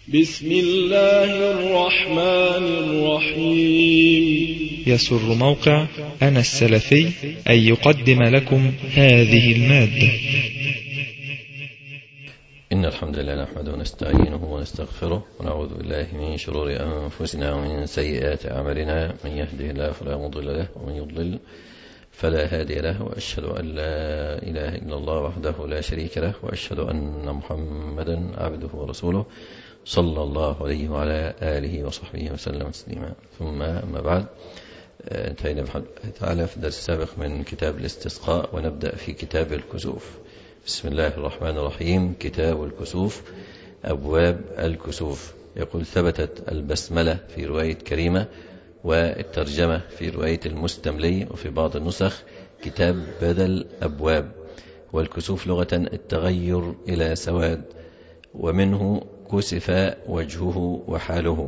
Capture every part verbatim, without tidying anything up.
بسم الله الرحمن الرحيم. يسر موقع أنا السلفي أن يقدم لكم هذه المادة. إن الحمد لله نحمده ونستعينه ونستغفره ونعوذ بالله من شرور أنفسنا ومن سيئات أعمالنا، من يهده الله فلا مضل له ومن يضلل فلا هادي له، وأشهد أن لا إله إلا الله وحده لا شريك له، وأشهد أن محمدا عبده ورسوله صلى الله عليه وعلى آله وصحبه وسلم تسليما. ثم أما بعد، انتهينا بحمد الله تعالى في الدرس السابق من كتاب الاستسقاء، ونبدأ في كتاب الكسوف. بسم الله الرحمن الرحيم. كتاب الكسوف. أبواب الكسوف. يقول: ثبتت البسملة في رواية كريمة، والترجمة في رواية المستملي، وفي بعض النسخ كتاب بدل أبواب. والكسوف لغة التغير إلى سواد، ومنه كسف وجهه وحاله.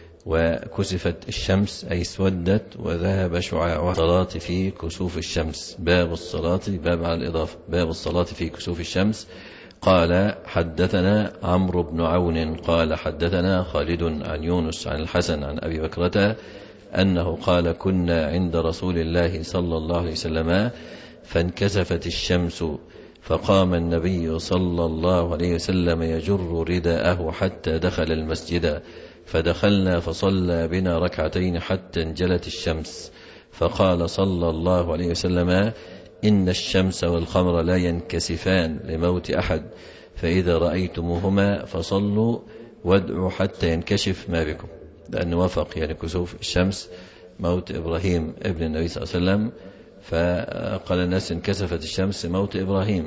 وكسفت الشمس أي اسودت وذهب شعاعها. الصلاة في كسوف الشمس. باب الصلاة، باب على الإضافة، باب الصلاة في كسوف الشمس. قال: حدثنا عمرو بن عون قال: حدثنا خالد عن يونس عن الحسن عن أبي بكرة أنه قال: كنا عند رسول الله صلى الله عليه وسلم فانكسفت الشمس، فقام النبي صلى الله عليه وسلم يجر رداءه حتى دخل المسجد، فدخلنا فصلى بنا ركعتين حتى انجلت الشمس، فقال صلى الله عليه وسلم: إن الشمس والقمر لا ينكسفان لموت أحد، فإذا رأيتموهما فصلوا وادعوا حتى ينكشف ما بكم. لأنه وافق يعني كسوف الشمس موت إبراهيم ابن النبي صلى الله عليه وسلم، فقال الناس: انكسفت الشمس موت إبراهيم.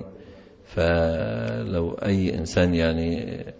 فلو أي إنسان يعني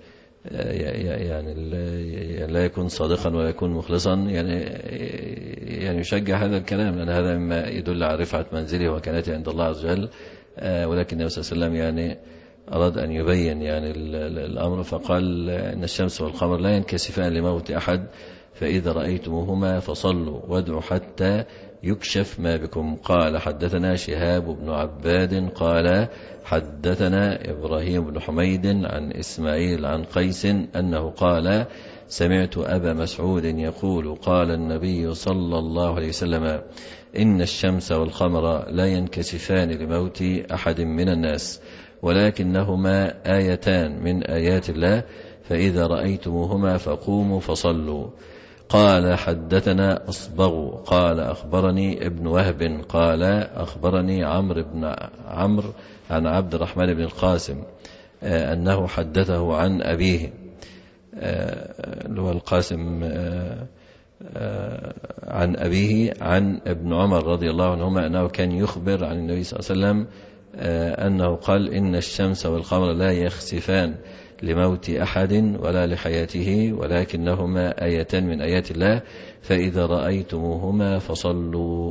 يعني لا يكون صادقا ولا يكون مخلصا يعني يعني يشجع هذا الكلام، لأن هذا مما يدل على رفعة منزله وكانته عند الله عز وجل. ولكن النبي صلى الله عليه وسلم يعني أراد أن يبين يعني الأمر، فقال: إن الشمس والقمر لا ينكسفان لموت أحد، فإذا رأيتموهما فصلوا وادعوا حتى يكشف ما بكم. قال: حدثنا شهاب بن عباد قال: حدثنا إبراهيم بن حميد عن إسماعيل عن قيس أنه قال: سمعت أبا مسعود يقول: قال النبي صلى الله عليه وسلم: إن الشمس والقمر لا ينكسفان لموت أحد من الناس، ولكنهما آيتان من آيات الله، فإذا رأيتموهما فقوموا فصلوا. قال: حدثنا أصبغ قال: أخبرني ابن وهب قال: أخبرني عمرو بن عمرو عن عبد الرحمن بن القاسم أنه حدثه عن أبيه، اللي هو القاسم، عن أبيه عن ابن عمر رضي الله عنهما أنه كان يخبر عن النبي صلى الله عليه وسلم أنه قال: إن الشمس والقمر لا يخسفان لموت أحد ولا لحياته، ولكنهما آيتان من آيات الله، فإذا رأيتموهما فصلوا.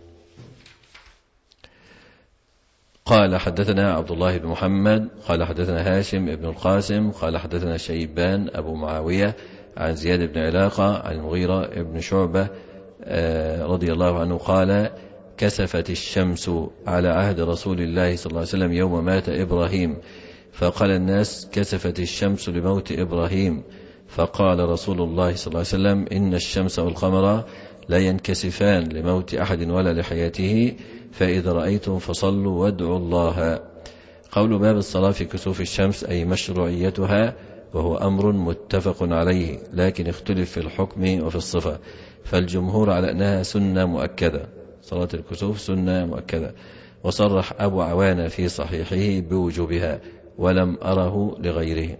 قال: حدثنا عبد الله بن محمد قال: حدثنا هاشم بن القاسم قال: حدثنا شيبان أبو معاوية عن زياد بن علاقة عن المغيرة بن شعبة رضي الله عنه قال: كسفت الشمس على عهد رسول الله صلى الله عليه وسلم يوم مات إبراهيم، فقال الناس: كسفت الشمس لموت إبراهيم، فقال رسول الله صلى الله عليه وسلم: إن الشمس والقمر لا ينكسفان لموت أحد ولا لحياته، فإذا رأيتم فصلوا وادعوا الله. قول باب الصلاة في كسوف الشمس أي مشروعيتها، وهو أمر متفق عليه، لكن اختلف في الحكم وفي الصفة، فالجمهور على أنها سنة مؤكدة. صلاة الكسوف سنة مؤكدة، وصرح أبو عوانة في صحيحه بوجوبها، ولم أره لغيره،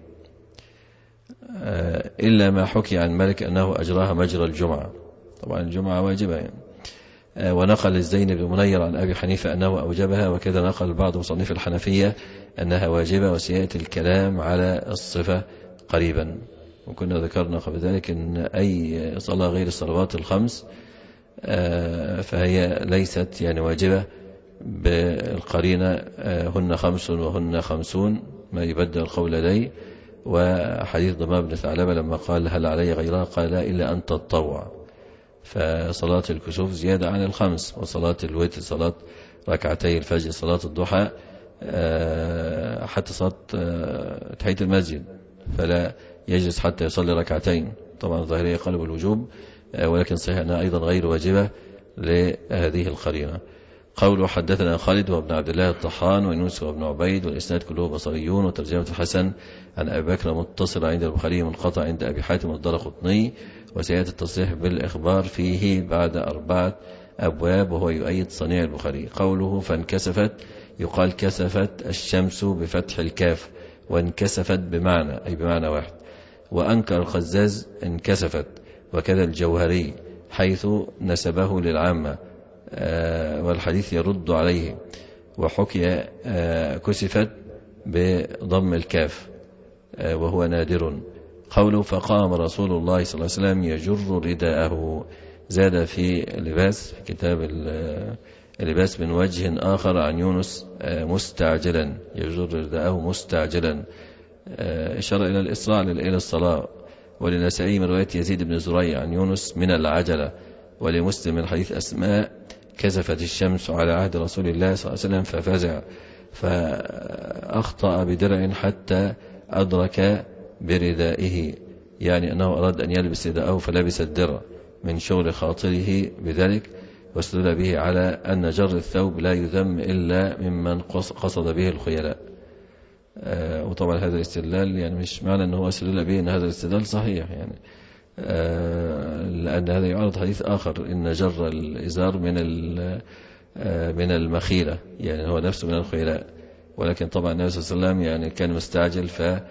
إلا ما حكي عن مالك أنه أجراها مجرى الجمعة. طبعا الجمعة واجبة يعني. ونقل الزين بن منير عن أبي حنيفة أنه أوجبها، وكذا نقل بعض مصنف الحنفية أنها واجبة، وسيأتي الكلام على الصفة قريبا. وكنا ذكرنا قبل ذلك أن أي صلاة غير الصلوات الخمس فهي ليست يعني واجبة بالقرينة، هن خمس وهن خمسون، ما يبدل القول لدي. وحديث ضمام بن ثعلبة لما قال: هل علي غيرها؟ قال: لا، إلا أن تتطوع. فصلاة الكسوف زيادة عن الخمس، وصلاة الوتر، صلاة ركعتي الفجر، صلاة الضحى، حتى صلاة تحية المسجد، فلا يجلس حتى يصلي ركعتين. طبعا الظاهرية قالوا بالوجوب، ولكن صحيح أنها أيضا غير واجبة لهذه القرينة. قوله حدثنا خالد وابن عبد الله الطحان ويونس وابن عبيد والإسناد كله بصريون، وترجمة الحسن عن أبي بكر متصل عند البخاري منقطع عند أبي حاتم الدارقطني، وسيأتي التصريح بالإخبار فيه بعد أربعة أبواب وهو يؤيد صنيع البخاري. قوله فانكسفت يقال كسفت الشمس بفتح الكاف، وانكسفت بمعنى أي بمعنى واحد. وأنكر الخزاز انكسفت، وكذا الجوهري حيث نسبه للعامة، آه والحديث يرد عليه. وحكي آه كسفت بضم الكاف آه وهو نادر. قوله فقام رسول الله صلى الله عليه وسلم يجر رداءه، زاد في اللباس في كتاب اللباس من وجه آخر عن يونس آه مستعجلا، يجر رداءه مستعجلا، آه إشارة إلى الإسراع إلى الصلاة. ولنسائي من رواية يزيد بن زريع عن يونس من العجلة. ولمسلم من حديث أسماء كسفت الشمس على عهد رسول الله صلى الله عليه وسلم ففزع فأخطأ بدرع حتى أدرك بردائه، يعني أنه أراد أن يلبس رداءه فلبس الدرع من شغل خاطره بذلك، واستدل به على أن جر الثوب لا يذم إلا ممن قصد به الخيلاء. آه وطبعا هذا الاستدلال يعني مش معنى أنه استدل به أن هذا الاستدلال صحيح، يعني آه لأن هذا يعرض حديث آخر إن جر الإزار من آه من المخيلة، يعني هو نفسه من الخيلاء. ولكن طبعا النبي صلى الله عليه وسلم يعني كان مستعجل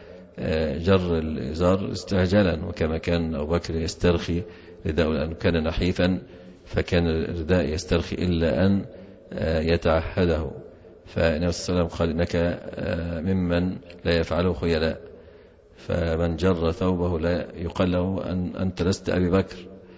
فجر الإزار استعجالا، وكما كان أبو بكر يسترخي رداءه لأنه كان نحيفا، فكان الرداء يسترخي إلا أن آه يتعهده. فالنبي صلى الله عليه وسلم قال إنك ممن لا يفعله خيلاء، فمن جر ثوبه لا يقال له أن أنت لست أبي بكر.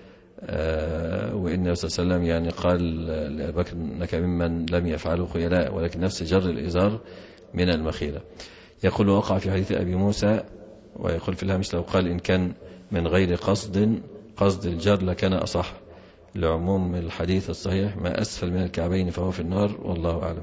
وإن النبي صلى الله عليه وسلم يعني قال لأبي بكر إنك ممن لم يفعله خيلاء، ولكن نفس جر الإزار من المخيلة. يقول وقع في حديث أبي موسى، ويقول في الهامش لو قال إن كان من غير قصد قصد الجر لكان أصح، لعموم الحديث الصحيح ما أسفل من الكعبين فهو في النار، والله أعلم.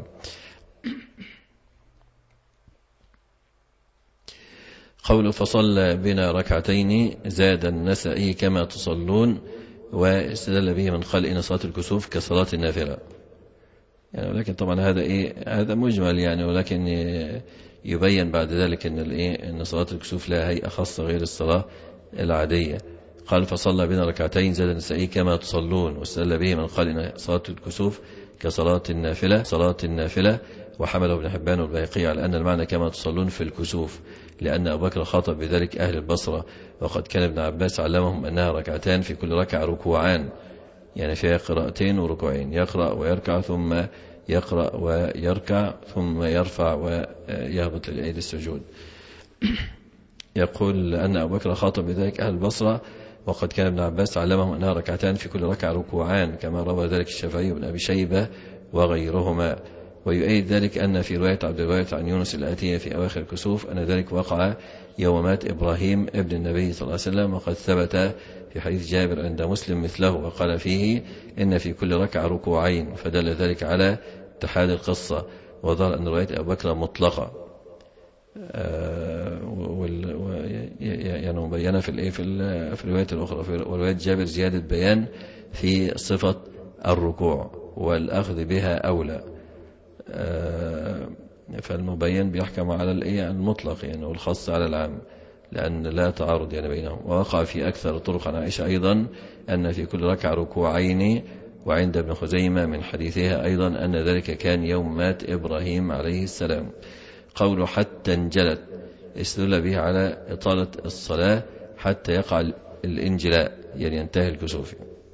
قوله فصلى بنا ركعتين زاد النسائي كما تصلون، واستدل به من قال إن صلاة الكسوف كصلاة النافلة، يعني ولكن طبعا هذا إيه هذا مجمل يعني، ولكن يبين بعد ذلك إن الإيه إن صلاة الكسوف لها هيئة خاصة غير الصلاة العادية. قال فصلى بنا ركعتين زاد النسائي كما تصلون، واستدل به من قال إن صلاة الكسوف كصلاة النافلة صلاة النافلة. وحمله ابن حبان والبيهقي على أن المعنى كما تصلون في الكسوف، لأن أبو بكر خاطب بذلك أهل البصرة، وقد كان ابن عباس علمهم أنها ركعتان في كل ركعة ركوعان، يعني فيها قراءتين وركوعين، يقرأ ويركع ثم يقرأ ويركع ثم يرفع ويهبط للعيد السجود. يقول أن أبو بكر خاطب بذلك أهل البصرة، وقد كان ابن عباس علمهم أنها ركعتان في كل ركعة ركوعان، كما روى ذلك الشافعي بن أبي شيبة وغيرهما. ويؤيد ذلك أن في رواية عبد الوارث عن يونس الآتية في أواخر الكسوف أن ذلك وقع يوم مات إبراهيم ابن النبي صلى الله عليه وسلم، وقد ثبت في حديث جابر عند مسلم مثله، وقال فيه إن في كل ركعة ركوعين، فدل ذلك على اتحاد القصة، وظهر أن رواية أبو بكر مطلقة، يعني مبينة في الايه في في الروايات الأخرى. في رواية جابر زيادة بيان في صفة الركوع، والأخذ بها أولى، فالمبين بيحكم على الايه المطلق يعني، والخاص على العام، لأن لا تعارض يعني بينهم. ووقع في أكثر طرق عن عائشة أيضا أن في كل ركعة ركوعين، وعند ابن خزيمة من حديثها أيضا أن ذلك كان يوم مات إبراهيم عليه السلام. قوله حتى انجلت استدل به على إطالة الصلاة حتى يقع الانجلاء، يعني ينتهي الكسوف.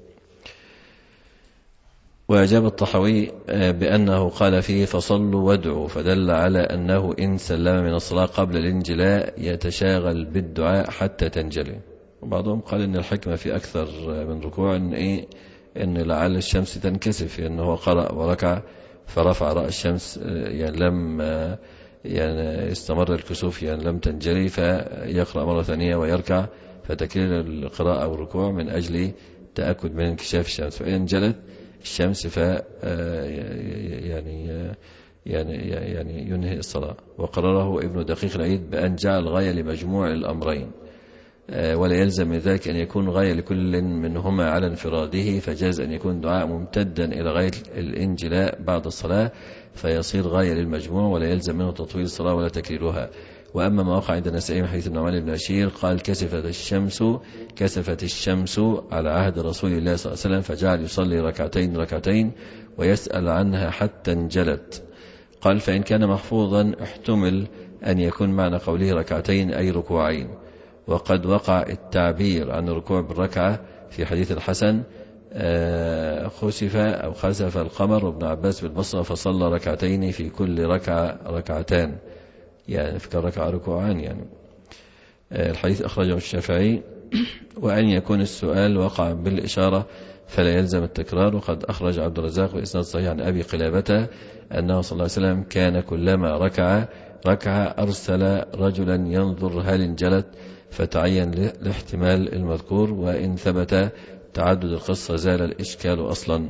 وأجاب الطحاوي بأنه قال فيه فصلوا وادعوا، فدل على أنه إن سلم من الصلاة قبل الانجلاء يتشاغل بالدعاء حتى تنجلي. وبعضهم قال إن الحكمة في أكثر من ركوع إن, إيه إن لعل الشمس تنكسف، لأنه قرأ وركع فرفع رأس الشمس، يعني لم يعني استمر الكسوف، يعني لم تنجلي، فيقرأ مرة ثانية ويركع، فتكرير القراءة أو الركوع من أجل تأكد من انكشاف الشمس. فإن انجلت الشمس ف يعني يعني يعني ينهي الصلاة. وقرره ابن دقيق العيد بأن جعل الغاية لمجموع الأمرين، ولا يلزم من ذلك أن يكون غاية لكل منهما على انفراده، فجاز أن يكون دعاء ممتدا إلى غاية الانجلاء بعد الصلاة فيصير غاية للمجموع، ولا يلزم منه تطويل الصلاة ولا تكريرها. وأما ما وقع عند النسائي من حديث النعمان بن بشير قال كسفت الشمس كسفت الشمس على عهد رسول الله صلى الله عليه وسلم فجعل يصلي ركعتين ركعتين ويسأل عنها حتى انجلت. قال فإن كان محفوظا احتمل أن يكون معنى قوله ركعتين أي ركوعين، وقد وقع التعبير عن الركوع بالركعة في حديث الحسن خسف أو خسف القمر وابن عباس بالبصرة فصلى ركعتين في كل ركعة ركعتان، يعني في كل ركعة ركوعان. يعني الحديث أخرجه الشافعي. وأن يكون السؤال وقع بالإشارة فلا يلزم التكرار. وقد أخرج عبد الرزاق بإسناد صحيح عن أبي قلابة أنه صلى الله عليه وسلم كان كلما ركع ركعة أرسل رجلا ينظر هل انجلت فتعين لاحتمال المذكور، وإن ثبت تعدد القصة زال الإشكال أصلا.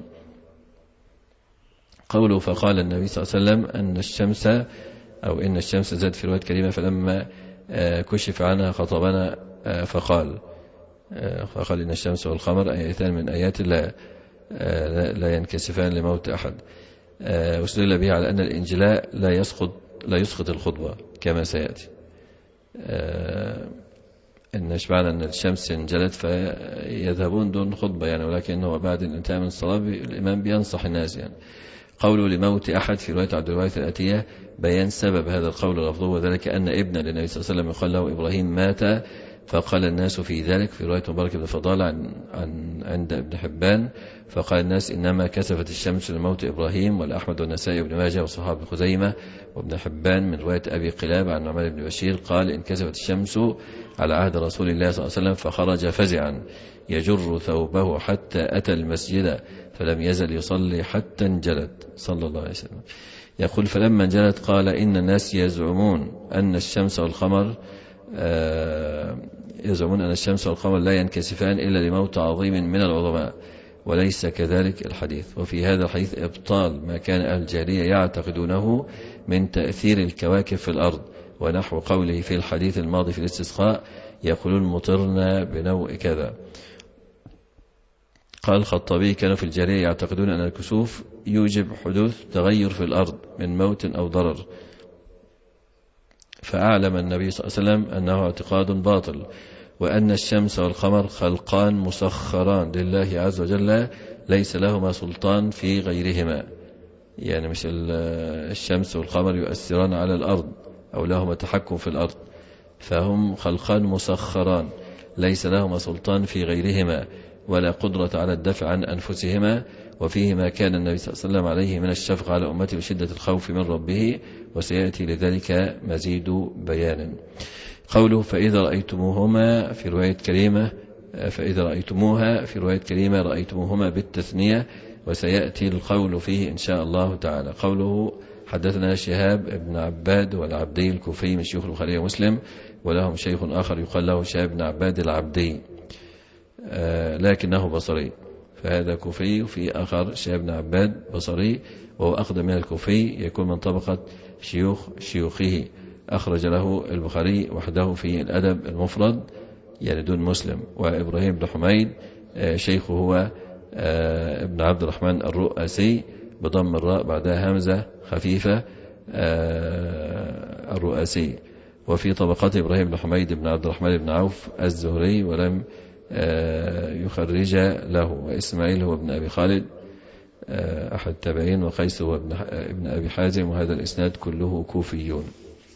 قوله فقال النبي صلى الله عليه وسلم أن الشمس أو إن الشمس زاد في رواية كريمة فلما كشف عنها خطبنا فقال فقال إن الشمس والقمر آيتان من آيات الله لا ينكسفان لموت أحد. واستدل به على أن الإنجلاء لا يسقط لا يسقط الخطبة كما سيأتي. إن اشبعنا أن الشمس انجلت فيذهبون دون خطبة يعني، ولكنه بعد الانتهاء من الصلاة الإمام بينصح الناس يعني. قوله لموت أحد في رواية عبد الوارث الآتية بيان سبب هذا القول لفظه، وذلك أن ابن للنبي صلى الله عليه وسلم يقال له إبراهيم مات فقال الناس في ذلك في رواية مبارك بن فضال عن, عن عند ابن حبان فقال الناس إنما كسفت الشمس لموت إبراهيم. والأحمد والنسائي وابن ماجه وصحاب بن خزيمة وابن حبان من رواية أبي قلاب عن نعمان بن بشير قال إن كسفت الشمس على عهد رسول الله صلى الله عليه وسلم فخرج فزعا يجر ثوبه حتى أتى المسجد فلم يزل يصلي حتى انجلت صلى الله عليه وسلم. يقول فلما انجلت قال إن الناس يزعمون أن الشمس والقمر آه يزعمون أن الشمس والقمر لا ينكسفان إلا لموت عظيم من العظماء، وليس كذلك الحديث. وفي هذا الحديث إبطال ما كان أهل الجاهلية يعتقدونه من تأثير الكواكب في الأرض، ونحو قوله في الحديث الماضي في الاستسقاء يقولون مطرنا بنوء كذا. قال الخطابي كانوا في الجاهلية يعتقدون أن الكسوف يوجب حدوث تغير في الأرض من موت أو ضرر، فأعلم النبي صلى الله عليه وسلم أنه اعتقاد باطل، وأن الشمس والقمر خلقان مسخران لله عز وجل ليس لهما سلطان في غيرهما. يعني مش الشمس والقمر يؤثران على الأرض أو لهما تحكم في الأرض، فهم خلقان مسخران ليس لهما سلطان في غيرهما ولا قدرة على الدفع عن أنفسهما. وفيه ما كان النبي صلى الله عليه وسلم عليه من الشفقة على أمته وشدة الخوف من ربه، وسيأتي لذلك مزيد بيان. قوله فإذا رأيتموهما في رواية كريمة فإذا رأيتموها في رواية كريمة رأيتموهما بالتثنية، وسيأتي القول فيه إن شاء الله تعالى. قوله حدثنا شهاب ابن عباد والعبدي الكوفي من شيوخ البخاري ومسلم، ولهم شيخ آخر يقال له شهاب بن عباد العبدي آه لكنه بصري، فهذا كوفي، وفي آخر شهاب بن عباد بصري وهو أقدم من الكوفي، يكون من طبقة شيوخ شيوخه. أخرج له البخاري وحده في الأدب المفرد يعني دون مسلم. وإبراهيم بن حميد آه شيخه هو آه ابن عبد الرحمن الرؤاسي بضم الراء بعدها همزة خفيفة آه الرؤاسي. وفي طبقات إبراهيم بن حميد بن عبد الرحمن بن عوف الزهري ولم آه يخرج له. وإسماعيل هو ابن أبي خالد آه أحد التابعين، وقيس هو ابن, ابن أبي حازم، وهذا الإسناد كله كوفيون.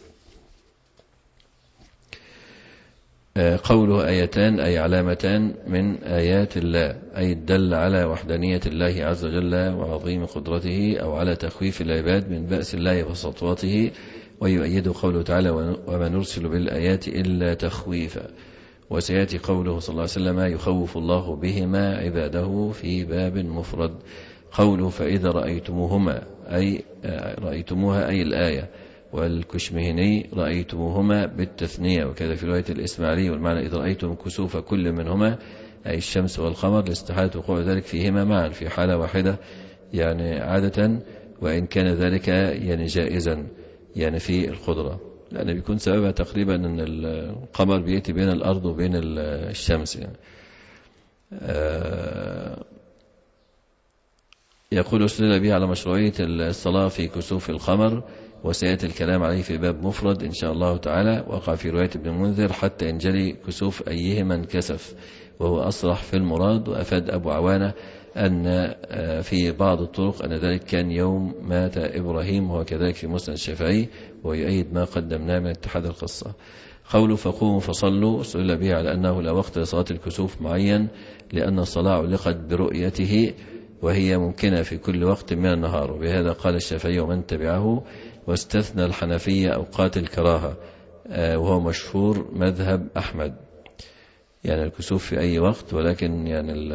آه قوله آيتان أي علامتان من آيات الله، أي الدل على وحدانية الله عز وجل وعظيم قدرته، أو على تخويف العباد من بأس الله وسطوته. ويؤيد قوله تعالى وما نرسل بالآيات إلا تخويفا. وسيأتي قوله صلى الله عليه وسلم يخوف الله بهما عباده في باب مفرد. قوله فإذا رأيتموهما أي رأيتموها أي الآية، والكشمهني رأيتموهما بالتثنية، وكذا في رواية الإسماعيلي، والمعنى إذا رأيتم كسوف كل منهما أي الشمس والقمر لاستحالة وقوع ذلك فيهما معا في حالة واحدة يعني عادة، وإن كان ذلك يعني جائزا يعني في القدرة. لأن بيكون سببها تقريبا أن القمر بيأتي بين الأرض وبين الشمس يعني. يقول استدل به على مشروعية الصلاة في كسوف القمر، وسيأتي الكلام عليه في باب مفرد إن شاء الله تعالى. وقع في رواية ابن منذر حتى ينجلي كسوف أيهما انكسف، وهو أصرح في المراد. وأفاد أبو عوانة أن في بعض الطرق أن ذلك كان يوم مات إبراهيم، وهو كذلك في مسند الشافعي، ويؤيد ما قدمناه من اتحاد القصة. قوله فقوموا فصلوا استدل به على أنه لا وقت لصلاة الكسوف معين، لأن الصلاة علقت برؤيته وهي ممكنة في كل وقت من النهار. وبهذا قال الشافعي ومن تبعه، واستثنى الحنفية أوقات الكراهة، وهو مشهور مذهب أحمد، يعني الكسوف في أي وقت، ولكن يعني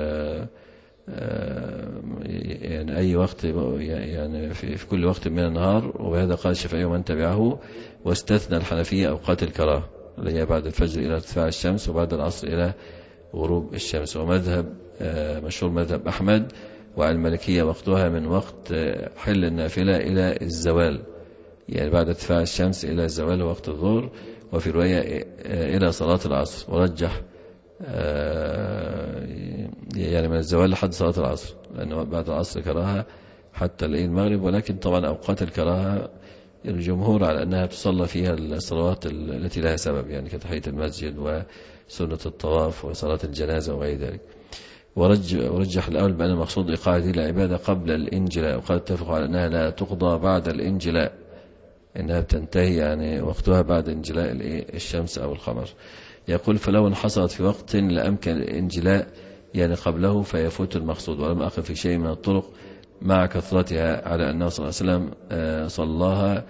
يعني أي وقت، يعني في كل وقت من النهار. وبهذا قال الشافعي ومن تبعه، واستثنى الحنفية أوقات الكراهة، اللي هي بعد الفجر إلى ارتفاع الشمس، وبعد العصر إلى غروب الشمس. ومذهب مشهور مذهب أحمد. وعلى المالكية وقتها من وقت حل النافلة إلى الزوال، يعني بعد ارتفاع الشمس إلى الزوال وقت الظهر. وفي رواية إلى صلاة العصر، ورجح يعني من الزوال لحد صلاة العصر، لأنه بعد العصر كراهة حتى المغرب. ولكن طبعا أوقات الكراهة الجمهور على أنها تصلى فيها الصلوات التي لها سبب، يعني كتحية المسجد وسنة الطواف وصلاة الجنازة وغير ذلك. ورجح الأول بأن المقصود إيقاع هذه العبادة قبل الانجلاء، وقد اتفقوا على أنها لا تقضى بعد الانجلاء، إنها بتنتهي يعني وقتها بعد انجلاء الشمس أو القمر. يقول فلو انحصرت في وقت لأمكن الانجلاء يعني قبله فيفوت المقصود. ولم أقف في شيء من الطرق مع كثرتها على أنه صلى الله عليه وسلم صلاها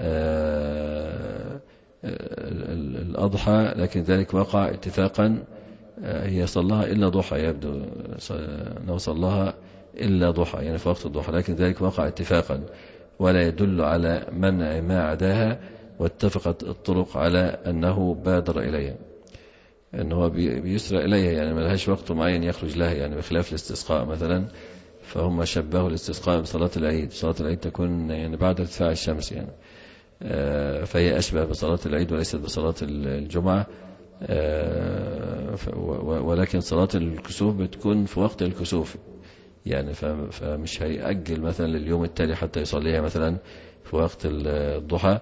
الأضحى، لكن ذلك وقع اتفاقا. هي صلاها إلا ضحى، يبدو أنه صلاها إلا ضحى يعني في وقت الضحى، لكن ذلك وقع اتفاقا ولا يدل على منع ما عداها. واتفقت الطرق على أنه بادر إليها، أنه بيسرع إليها، يعني ما لهاش وقت معين يخرج لها، يعني بخلاف الاستسقاء مثلا، فهم شبهوا الاستسقاء بصلاة العيد. صلاة العيد تكون يعني بعد ارتفاع الشمس يعني، فهي أشبه بصلاة العيد وليست بصلاة الجمعة. ولكن صلاة الكسوف بتكون في وقت الكسوف يعني، فمش هيأجل مثلا لليوم التالي حتى يصليها مثلا في وقت الضحى.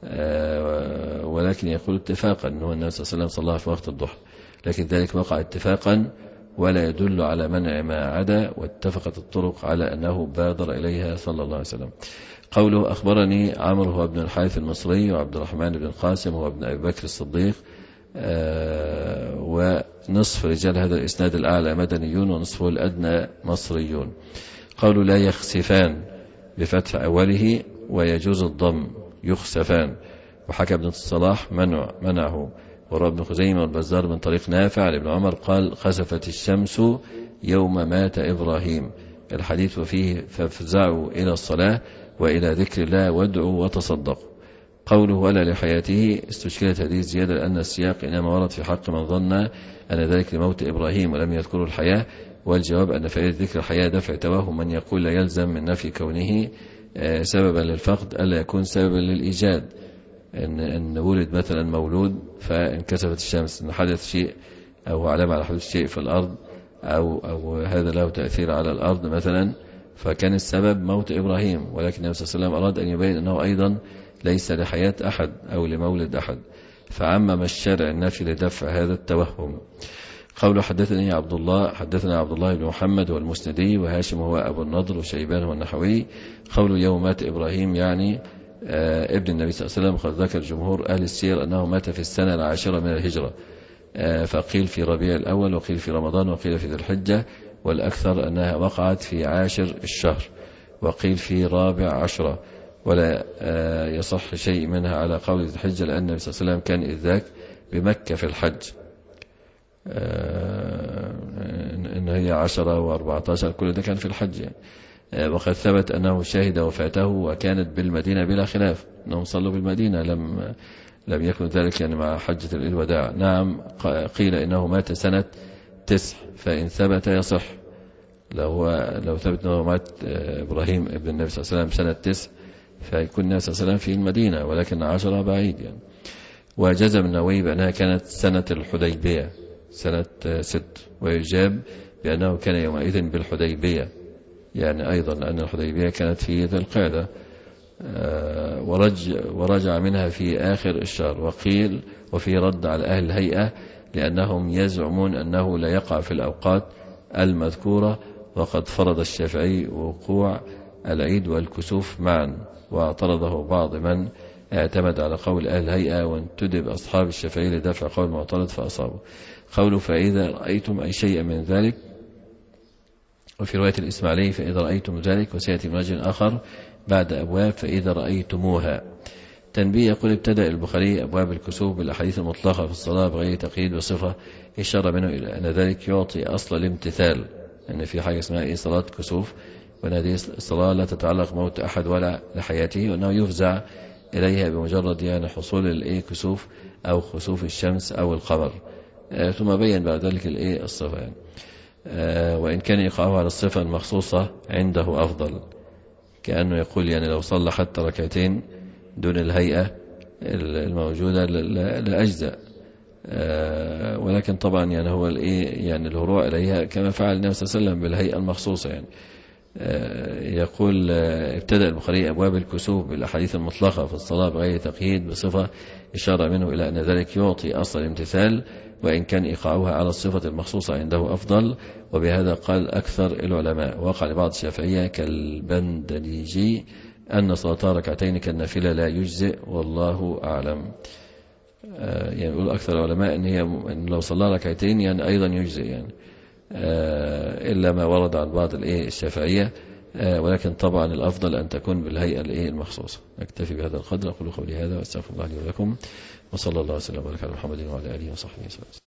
ولكن يقول اتفاقا أنه النبي صلى الله عليه وسلم صلاها في وقت الضحى، لكن ذلك وقع اتفاقا ولا يدل على منع ما عدا. واتفقت الطرق على أنه بادر إليها صلى الله عليه وسلم. قوله أخبرني عمرو هو ابن الحارث المصري، وعبد الرحمن بن القاسم هو ابن أبي بكر الصديق، آه ونصف رجال هذا الإسناد الأعلى مدنيون ونصفه الأدنى مصريون. قالوا لا يخسفان بفتح أوله ويجوز الضم يخسفان. وحكى ابن الصلاح منع منعه. وروى ابن خزيمة والبزار من طريق نافع لابن عمر قال خسفت الشمس يوم مات إبراهيم الحديث. وفيه فافزعوا إلى الصلاة وإلى ذكر الله وادعوا وتصدقوا. قوله ولا لحياته استشكلت هذه الزيادة لأن السياق إنما ورد في حق من ظن أن ذلك لموت إبراهيم ولم يذكروا الحياة. والجواب أن فائدة ذكر الحياة دفع توهم من يقول لا يلزم من نفي كونه سببا للفقد ألا يكون سببا للإيجاد، إن, إن ولد مثلا مولود فانكسفت الشمس، إن حدث شيء أو علامة على حدوث شيء في الأرض أو, أو هذا له تأثير على الأرض مثلا، فكان السبب موت إبراهيم. ولكن النبي صلى الله عليه وسلم أراد أن يبين أنه أيضا ليس لحياة أحد أو لمولد أحد، فعمم الشارع النافي لدفع هذا التوهم. قول حدثني عبد الله حدثنا عبد الله بن محمد والمسندي، وهاشم هو أبو النضر، وشيبان هو النحوي. قول يوم مات إبراهيم يعني آه ابن النبي صلى الله عليه وسلم. قد ذكر جمهور أهل السير أنه مات في السنة العاشرة من الهجرة، آه فقيل في ربيع الأول وقيل في رمضان وقيل في ذي الحجة، والأكثر أنها وقعت في عاشر الشهر وقيل في رابع عشرة، ولا آه يصح شيء منها على قول ذي الحجة لأن النبي صلى الله عليه وسلم كان إذ ذاك بمكة في الحج. آه إن هي عشرة وأربعة عشر كل ده كان في الحج يعني. آه وقد ثبت أنه شهد وفاته وكانت بالمدينة بلا خلاف، أنهم صلوا بالمدينة، لم لم يكن ذلك يعني مع حجة الوداع. نعم قيل إنه مات سنة تسع، فإن ثبت يصح. لو لو ثبت أنه مات إبراهيم ابن النبي صلى الله عليه وسلم سنة تسع فيكون النبي صلى الله عليه وسلم في المدينة ولكن عشرة بعيد يعني. وجزم النووي بأنها كانت سنة الحديبية سنة ست، ويجاب بأنه كان يومئذ بالحديبية يعني أيضا لأن الحديبية كانت في ذي القعدة، ورج ورجع منها في آخر الشهر. وقيل وفي رد على أهل الهيئة لأنهم يزعمون أنه لا يقع في الأوقات المذكورة، وقد فرض الشافعي وقوع العيد والكسوف معا، واعترضه بعض من اعتمد على قول أهل الهيئة، وانتدب أصحاب الشافعي لدفع قول المعترض فأصابه. قوله فإذا رأيتم أي شيء من ذلك، وفي رواية الإسماعيلي فإذا رأيتم ذلك، وسيأتي مجل آخر بعد أبواب فإذا رأيتموها. تنبيه، يقول ابتدأ البخاري أبواب الكسوف بالأحاديث المطلقة في الصلاة بغير تقييد وصفة، إشارة منه إلى أن ذلك يعطي أصل الامتثال، أن في حاجة اسمها إيه صلاة كسوف، وأن هذه الصلاة لا تتعلق موت أحد ولا لحياته، وأنه يفزع إليها بمجرد يعني حصول الإيه كسوف أو خسوف الشمس أو القمر. آه ثم بين بعد ذلك الإيه الصفة يعني. آه وإن كان إيقاعه على الصفة المخصوصة عنده أفضل، كأنه يقول يعني لو صلى حتى ركعتين دون الهيئة الموجودة لأجزاء، آه ولكن طبعا يعني هو الإيه يعني الهروع إليها كما فعل النبي صلى الله عليه وسلم بالهيئة المخصوصة يعني. آه يقول آه ابتدأ البخاري أبواب الكسوف بالأحاديث المطلقة في الصلاة بغير تقييد بصفة، إشارة منه إلى أن ذلك يعطي أصل الامتثال، وإن كان إيقاعها على الصفة المخصوصة عنده أفضل. وبهذا قال أكثر العلماء. وقع لبعض الشافعية كالبندليجي أن صلاة ركعتين كالنافلة لا يجزئ، والله أعلم. آه يعني يقول أكثر العلماء أن هي إن لو صلى ركعتين يعني أيضا يجزئ يعني، آه إلا ما ورد عن بعض الإيه الشافعية، آه ولكن طبعا الأفضل أن تكون بالهيئة الإيه المخصوصة. نكتفي بهذا القدر. أقول قولي هذا وأستغفر الله لي ولكم، وصلى الله وسلم وبارك على محمد وعلى آله وصحبه وسلم.